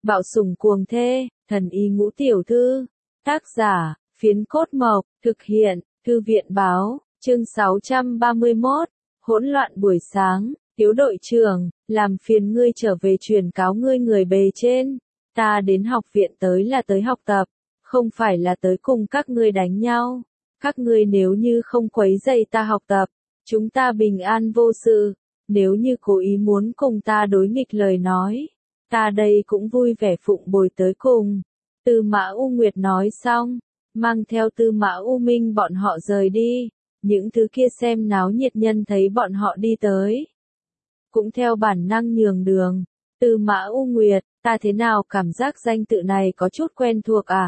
Bạo sủng cuồng thê, thần y ngũ tiểu thư. Tác giả, Phiến Cốt Mộc, thực hiện, Thư viện báo, chương 631, hỗn loạn buổi sáng, Tiếu đội trưởng, làm phiền ngươi trở về truyền cáo ngươi người bề trên. Ta đến học viện tới là tới học tập, không phải là tới cùng các ngươi đánh nhau. Các ngươi nếu như không quấy rầy ta học tập, chúng ta bình an vô sự. Nếu như cố ý muốn cùng ta đối nghịch lời nói, ta đây cũng vui vẻ phụng bồi tới cùng. Tư Mã U Nguyệt nói xong, mang theo Tư Mã U Minh bọn họ rời đi. Những thứ kia xem náo nhiệt nhân thấy bọn họ đi tới, cũng theo bản năng nhường đường. Tư Mã U Nguyệt, ta thế nào cảm giác danh tự này có chút quen thuộc à?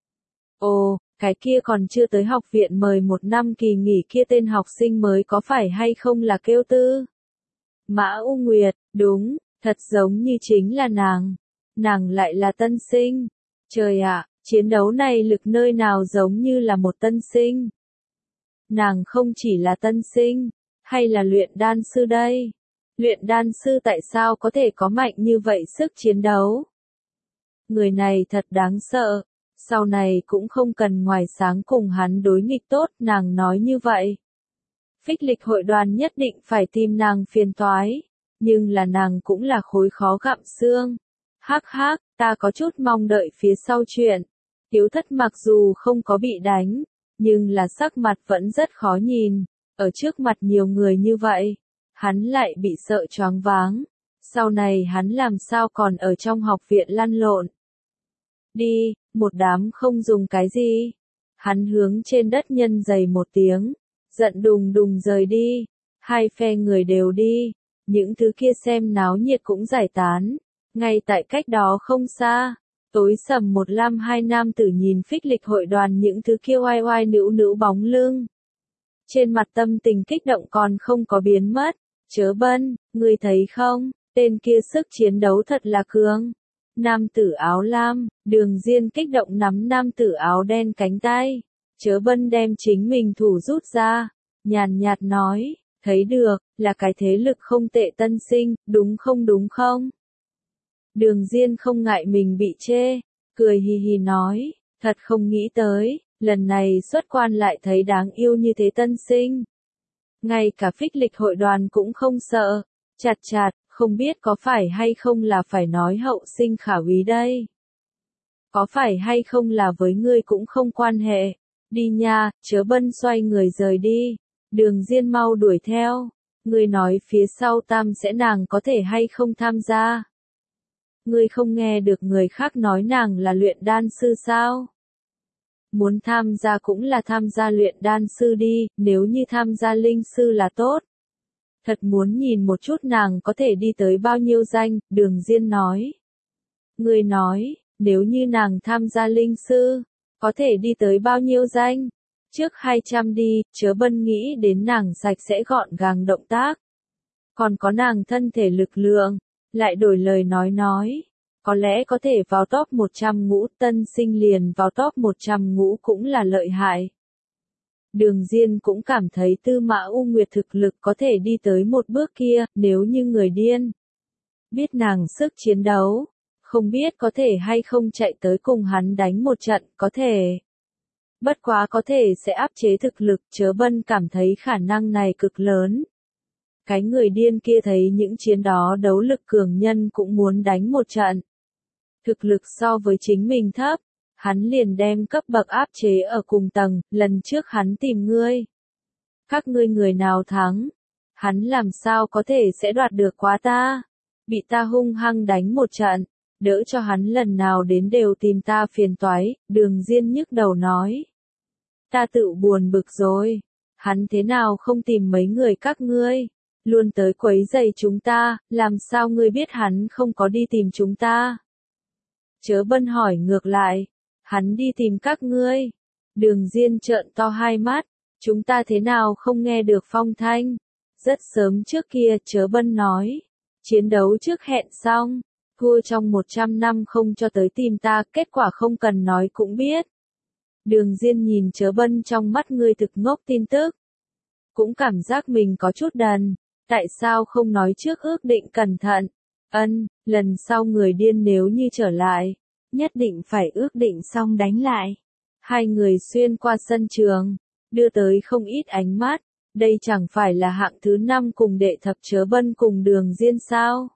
Ồ, cái kia còn chưa tới học viện mời một năm kỳ nghỉ kia tên học sinh mới có phải hay không là kêu Tư Mã U Nguyệt? Đúng, thật giống như chính là nàng. Nàng lại là tân sinh. Trời ạ, chiến đấu này lực nơi nào giống như là một tân sinh. Nàng không chỉ là tân sinh, hay là luyện đan sư đây? Luyện đan sư tại sao có thể có mạnh như vậy sức chiến đấu? Người này thật đáng sợ. Sau này cũng không cần ngoài sáng cùng hắn đối nghịch tốt, nàng nói như vậy. Phích lịch hội đoàn nhất định phải tìm nàng phiền toái, nhưng là nàng cũng là khối khó gặm xương. Hắc hắc, ta có chút mong đợi phía sau chuyện. Tiếu Thất mặc dù không có bị đánh, nhưng là sắc mặt vẫn rất khó nhìn. Ở trước mặt nhiều người như vậy, hắn lại bị sợ choáng váng. Sau này hắn làm sao còn ở trong học viện lăn lộn. Đi, một đám không dùng cái gì. Hắn hướng trên đất nhân dày một tiếng, giận đùng đùng rời đi. Hai phe người đều đi, những thứ kia xem náo nhiệt cũng giải tán. Ngay tại cách đó không xa, tối sầm một lam hai nam tử nhìn phích lịch hội đoàn những thứ kia oai oai nữu nữu bóng lưng. Trên mặt tâm tình kích động còn không có biến mất. Chớ Bân, ngươi thấy không, tên kia sức chiến đấu thật là cường. Nam tử áo lam, Đường Diên kích động nắm nam tử áo đen cánh tay. Chớ Bân đem chính mình thủ rút ra, nhàn nhạt nói, thấy được, là cái thế lực không tệ tân sinh, đúng không? Đường Diên không ngại mình bị chê, cười hì hì nói, thật không nghĩ tới, lần này xuất quan lại thấy đáng yêu như thế tân sinh. Ngay cả phích lịch hội đoàn cũng không sợ, chặt, không biết có phải hay không là phải nói hậu sinh khả úy đây. Có phải hay không là với ngươi cũng không quan hệ, đi nha. Chớ Bân xoay người rời đi, Đường Diên mau đuổi theo, ngươi nói phía sau tam sẽ nàng có thể hay không tham gia. Ngươi không nghe được người khác nói nàng là luyện đan sư sao? Muốn tham gia cũng là tham gia luyện đan sư đi, nếu như tham gia linh sư là tốt. Thật muốn nhìn một chút nàng có thể đi tới bao nhiêu danh, Đường Diên nói. Ngươi nói, nếu như nàng tham gia linh sư, có thể đi tới bao nhiêu danh? Trước 200 đi. Chớ Bân nghĩ đến nàng sạch sẽ gọn gàng động tác. Còn có nàng thân thể lực lượng, lại đổi lời nói. Có lẽ có thể vào top 100 ngũ, tân sinh liền vào top 100 ngũ cũng là lợi hại. Đường Diên cũng cảm thấy Tư Mã U Nguyệt thực lực có thể đi tới một bước kia, nếu như người điên. Biết nàng sức chiến đấu, không biết có thể hay không chạy tới cùng hắn đánh một trận, có thể. Bất quá có thể sẽ áp chế thực lực, Chớ Bân cảm thấy khả năng này cực lớn. Cái người điên kia thấy những chiến đó đấu lực cường nhân cũng muốn đánh một trận. Thực lực so với chính mình thấp, hắn liền đem cấp bậc áp chế ở cùng tầng, lần trước hắn tìm ngươi. Các ngươi người nào thắng, hắn làm sao có thể sẽ đoạt được quá ta, bị ta hung hăng đánh một trận, đỡ cho hắn lần nào đến đều tìm ta phiền toái. Đường Diên nhức đầu nói. Ta tự buồn bực rồi, hắn thế nào không tìm mấy người các ngươi, luôn tới quấy rầy chúng ta, làm sao ngươi biết hắn không có đi tìm chúng ta? Chớ Bân hỏi ngược lại, hắn đi tìm các ngươi. Đường Diên trợn to hai mắt, chúng ta thế nào không nghe được phong thanh? Rất sớm trước kia, Chớ Bân nói, chiến đấu trước hẹn xong, thua trong 100 năm không cho tới tìm ta, kết quả không cần nói cũng biết. Đường Diên nhìn Chớ Bân trong mắt ngươi thực ngốc tin tức, cũng cảm giác mình có chút đần, tại sao không nói trước ước định cẩn thận, Lần sau người điên nếu như trở lại, nhất định phải ước định xong đánh lại. Hai người xuyên qua sân trường, đưa tới không ít ánh mắt, đây chẳng phải là hạng thứ 5 cùng đệ thập chớ bân cùng Đường Diên sao?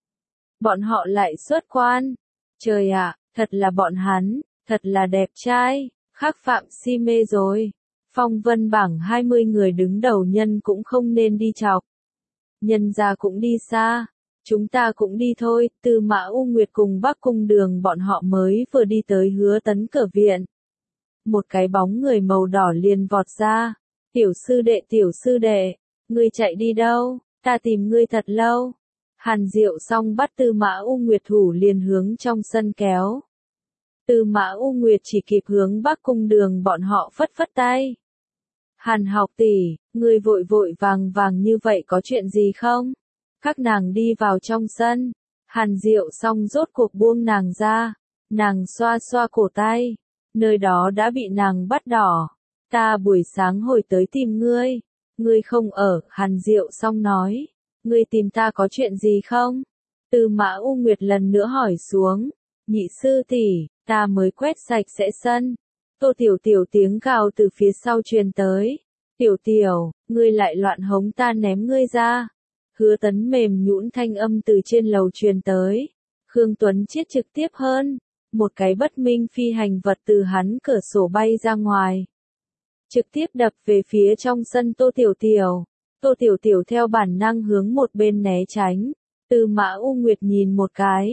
Bọn họ lại xuất quan. Trời ạ, thật là bọn hắn, thật là đẹp trai, khắc phạm si mê rồi. Phong vân bảng 20 người đứng đầu nhân cũng không nên đi chọc. Nhân gia cũng đi xa, chúng ta cũng đi thôi. Tư Mã U Nguyệt cùng Bắc Cung Đường bọn họ mới vừa đi tới Hứa Tấn cửa viện. Một cái bóng người màu đỏ liền vọt ra. Tiểu sư đệ, ngươi chạy đi đâu, ta tìm ngươi thật lâu. Hàn Diệu xong bắt Tư Mã U Nguyệt thủ liền hướng trong sân kéo. Tư Mã U Nguyệt chỉ kịp hướng Bắc Cung Đường bọn họ phất phất tay. Hàn học tỷ, ngươi vội vội vàng vàng như vậy có chuyện gì không? Các nàng đi vào trong sân. Hàn Diệu xong rốt cuộc buông nàng ra. Nàng xoa xoa cổ tay. Nơi đó đã bị nàng bắt đỏ. Ta buổi sáng hồi tới tìm ngươi. Ngươi không ở, Hàn Diệu xong nói. Ngươi tìm ta có chuyện gì không? Tư Mã U Nguyệt lần nữa hỏi xuống. Nhị sư tỷ, ta mới quét sạch sẽ sân. Tô Tiểu Tiểu tiếng gào từ phía sau truyền tới. Tiểu Tiểu, ngươi lại loạn hống ta ném ngươi ra. Hứa Tấn mềm nhũn thanh âm từ trên lầu truyền tới. Khương Tuấn Chiết trực tiếp hơn. Một cái bất minh phi hành vật từ hắn cửa sổ bay ra ngoài. Trực tiếp đập về phía trong sân Tô Tiểu Tiểu. Tô Tiểu Tiểu theo bản năng hướng một bên né tránh. Tư Mã U Nguyệt nhìn một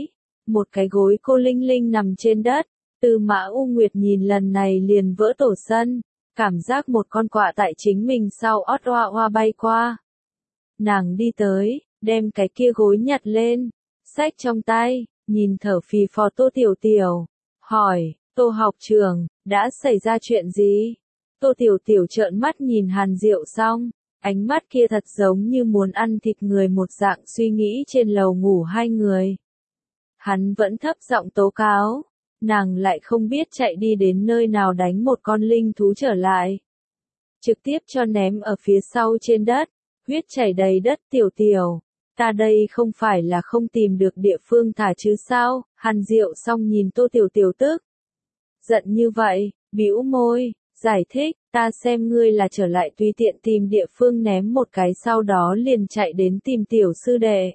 cái gối cô linh linh nằm trên đất. Tư Mã U Nguyệt nhìn lần này liền vỡ tổ sân, cảm giác một con quạ tại chính mình sau ót oa oa bay qua. Nàng đi tới, đem cái kia gối nhặt lên, xách trong tay, nhìn thở phì phò Tô Tiểu Tiểu, hỏi, Tô học trưởng, đã xảy ra chuyện gì? Tô Tiểu Tiểu trợn mắt nhìn Hàn Diệu xong, ánh mắt kia thật giống như muốn ăn thịt người một dạng suy nghĩ trên lầu ngủ hai người. Hắn vẫn thấp giọng tố cáo, nàng lại không biết chạy đi đến nơi nào đánh một con linh thú trở lại. Trực tiếp cho ném ở phía sau trên đất, huyết chảy đầy đất. Tiểu Tiểu, ta đây không phải là không tìm được địa phương thả chứ sao? Hàn Diệu xong nhìn Tô Tiểu Tiểu tức giận như vậy, bĩu môi, giải thích, ta xem ngươi là trở lại tùy tiện tìm địa phương ném một cái sau đó liền chạy đến tìm tiểu sư đệ.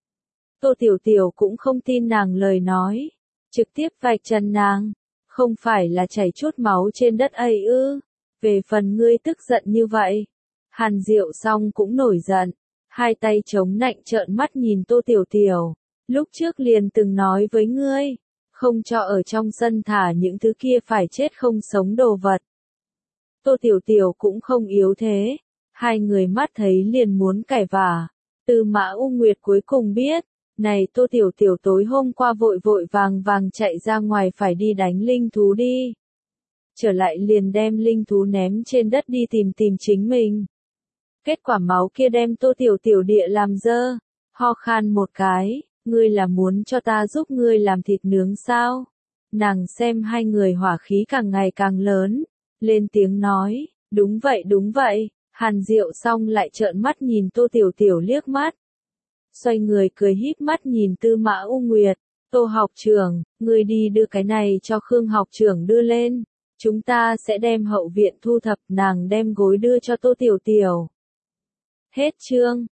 Tô Tiểu Tiểu cũng không tin nàng lời nói, trực tiếp vạch trần nàng, không phải là chảy chút máu trên đất ấy ư? Về phần ngươi tức giận như vậy. Hàn Diệu xong cũng nổi giận, hai tay chống nạnh trợn mắt nhìn Tô Tiểu Tiểu, lúc trước liền từng nói với ngươi, không cho ở trong sân thả những thứ kia phải chết không sống đồ vật. Tô Tiểu Tiểu cũng không yếu thế, hai người mắt thấy liền muốn cãi vả. Tư Mã U Nguyệt cuối cùng biết, này Tô Tiểu Tiểu tối hôm qua vội vội vàng vàng chạy ra ngoài phải đi đánh linh thú đi. Trở lại liền đem linh thú ném trên đất đi tìm chính mình. Kết quả máu kia đem Tô Tiểu Tiểu địa làm dơ, ho khan một cái, ngươi là muốn cho ta giúp ngươi làm thịt nướng sao? Nàng xem hai người hỏa khí càng ngày càng lớn, lên tiếng nói, đúng vậy. Hàn Diệu xong lại trợn mắt nhìn Tô Tiểu Tiểu liếc mắt. Xoay người cười híp mắt nhìn Tư Mã U Nguyệt, Tô học trưởng, ngươi đi đưa cái này cho Khương học trưởng đưa lên. Chúng ta sẽ đem hậu viện thu thập. Nàng đem gối đưa cho Tô Tiểu Tiểu. Hết chương.